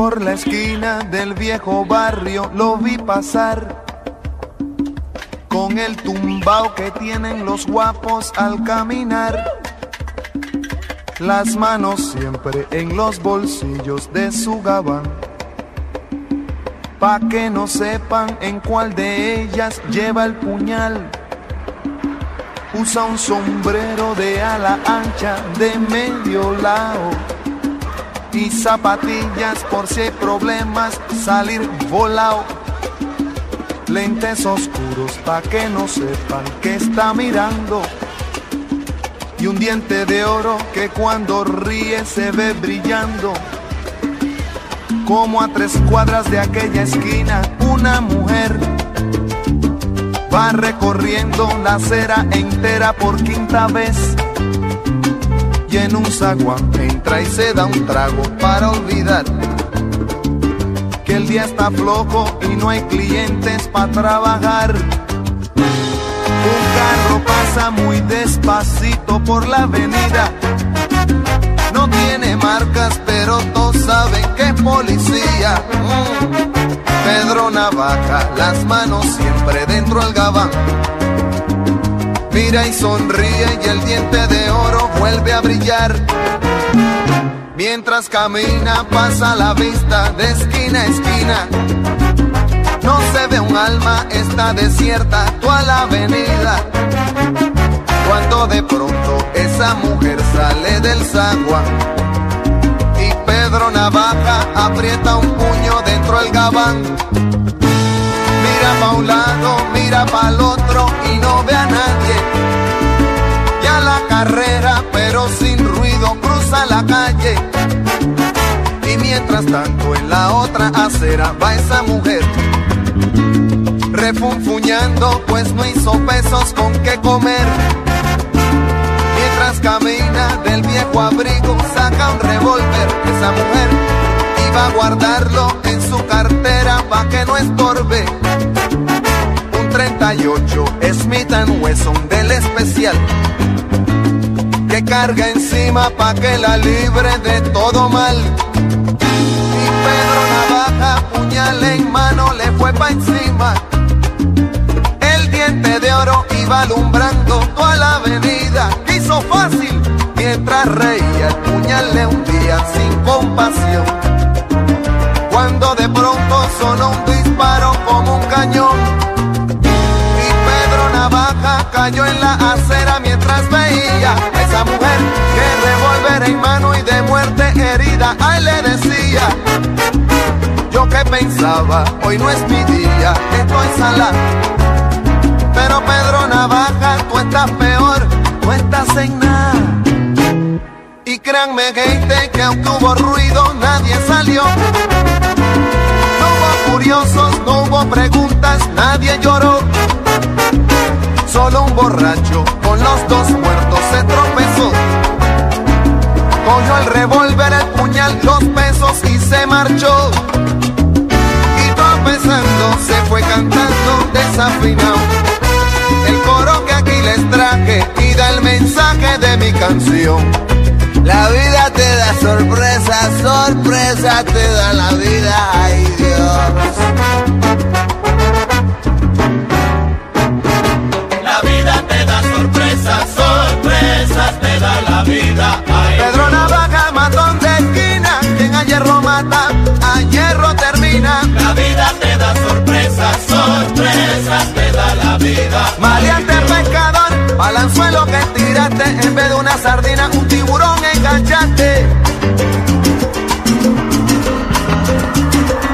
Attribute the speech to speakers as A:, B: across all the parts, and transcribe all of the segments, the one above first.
A: Por la esquina del viejo barrio lo vi pasar, con el tumbao que tienen los guapos al caminar, las manos siempre en los bolsillos de su gabán, pa' que no sepan en cuál de ellas lleva el puñal. Usa un sombrero de ala ancha de medio lado y zapatillas por si hay problemas salir volado. Lentes oscuros pa' que no sepan que está mirando, y un diente de oro que cuando ríe se ve brillando. Como a 3 cuadras de aquella esquina una mujer va recorriendo la acera entera por 5ª vez, y en un zaguán entra y se da un trago para olvidar que el día está flojo y no hay clientes para trabajar. Un carro pasa muy despacito por la avenida, no tiene marcas pero todos saben que es policía. Pedro Navaja, las manos siempre dentro del gabán, mira y sonríe y el diente de oro vuelve a brillar. Mientras camina pasa la vista de esquina a esquina, no se ve un alma, está desierta toda la avenida. Cuando de pronto esa mujer sale del zaguán y Pedro Navaja aprieta un puño dentro del gabán. Mira pa' un lado, mira pa' el otro y no ve a nadie. Ya la carrera, pero sin ruido, cruza la calle. Y mientras tanto en la otra acera va esa mujer refunfuñando, pues no hizo pesos con qué comer. Mientras camina del viejo abrigo saca un revólver. Esa mujer iba a guardarlo en su cartera pa' que no estorbe. Un 38 Smith & Wesson del especial que carga encima pa' que la libre de todo mal. Y Pedro Navaja, puñal en mano, le fue pa' encima. El diente de oro iba alumbrando toda la avenida. Hizo fácil mientras reía, el puñal le hundía sin compasión. Cuando de pronto sonó un disparo como un cañón y Pedro Navaja cayó en la acera mientras veía a esa mujer que revólver en mano y de muerte herida. Ay, le decía, yo que pensaba, hoy no es mi día, estoy salado. Pero Pedro Navaja, tú estás peor, no estás en nada. Y créanme gente que aunque hubo ruido nadie salió. No hubo curiosos, no hubo preguntas, nadie lloró. Solo un borracho con los 2 muertos se tropezó. Cogió el revólver, el puñal, los pesos y se marchó. Y tropezando se fue cantando desafinado el coro que aquí les traje y da el mensaje de mi canción.
B: La vida te da sorpresa, sorpresa te da la vida, ay Dios.
C: La vida te da sorpresas, sorpresas te da la vida, ay
A: Pedro Navaja, matón de esquina, quien a hierro mata, a hierro termina.
C: La vida te da sorpresas, sorpresas te da la vida.
A: Maleante pescador, balanzuelo que tiraste, en vez de una sardina, un tiburón enganchaste.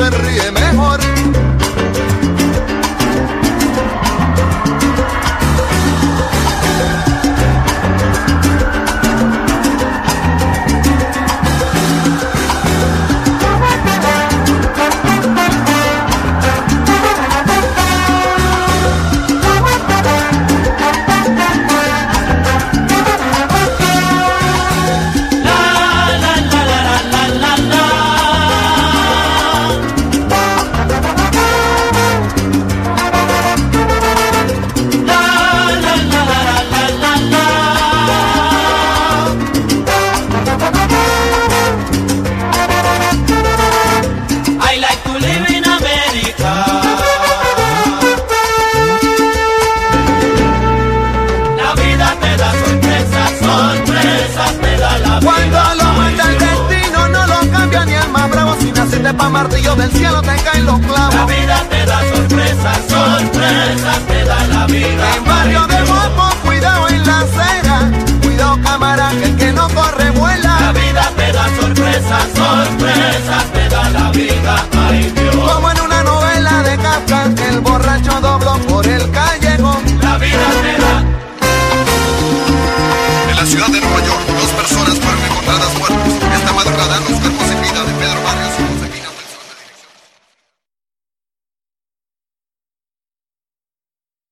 A: se ríe mejor. Pa' martillo del cielo te caen los clavos.
C: La vida te da sorpresas, sorpresas te da la vida.
A: En barrio de Guapo, cuidado en la acera, cuidado cámara, que el que no corre vuela.
C: La vida te da sorpresas, sorpresas te da la vida.